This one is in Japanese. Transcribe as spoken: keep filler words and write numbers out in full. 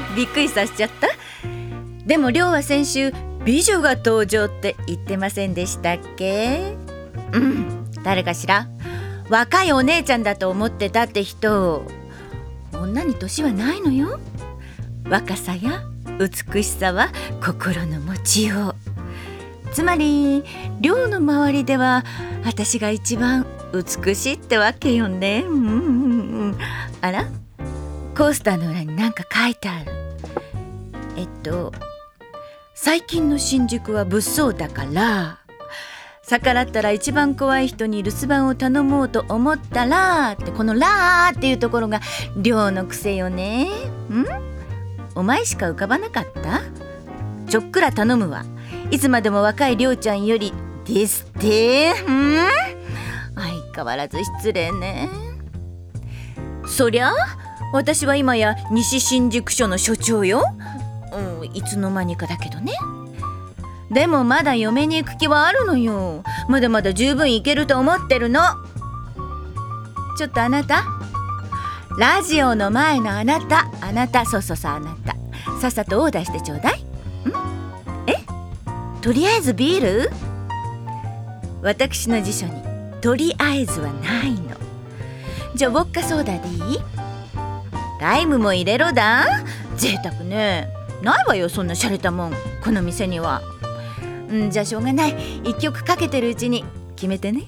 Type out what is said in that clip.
びっくりさせちゃった。でもりょうは先週美女が登場って言ってませんでしたっけ？うん、誰かしら？若いお姉ちゃんだと思ってたって人。女に年はないのよ。若さや美しさは心の持ちよう。つまりりょうの周りでは私が一番美しいってわけよね。うんうんうん、あら、コースターの裏に何か書いてある。えっと最近の新宿は物騒だから逆らったら一番怖い人に留守番を頼もうと思ったらって、このラーっていうところがりょうの癖よね。ん？お前しか浮かばなかった？ちょっくら頼むわ。いつまでも若いりょうちゃんよりですって。ん？相変わらず失礼ね。そりゃ私は今や西新宿署の署長よ。うん、いつの間にかだけどね。でもまだ嫁に行く気はあるのよ。まだまだ十分いけると思ってるの。ちょっとあなた、ラジオの前のあなた、あなた、そうそうそう、あなた、さっさとオーダーしてちょうだい。ん？え？とりあえずビール？私の辞書にとりあえずはないの。じゃあウォッカソーダでいい？ライムも入れろだ。贅沢ね。ないわよそんな洒落たもん、この店には。んじゃあしょうがない。一曲かけてるうちに決めてね。